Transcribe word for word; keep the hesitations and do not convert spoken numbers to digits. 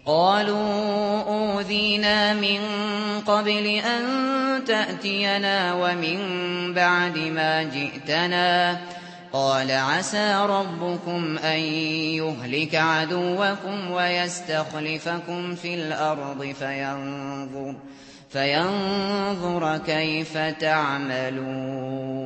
قالوا أوذينا من قبل أن تأتينا ومن بعد ما جئتنا قال عسى ربكم أن يهلك عدوكم ويستخلفكم في الأرض فينظر, فينظر كيف تعملون.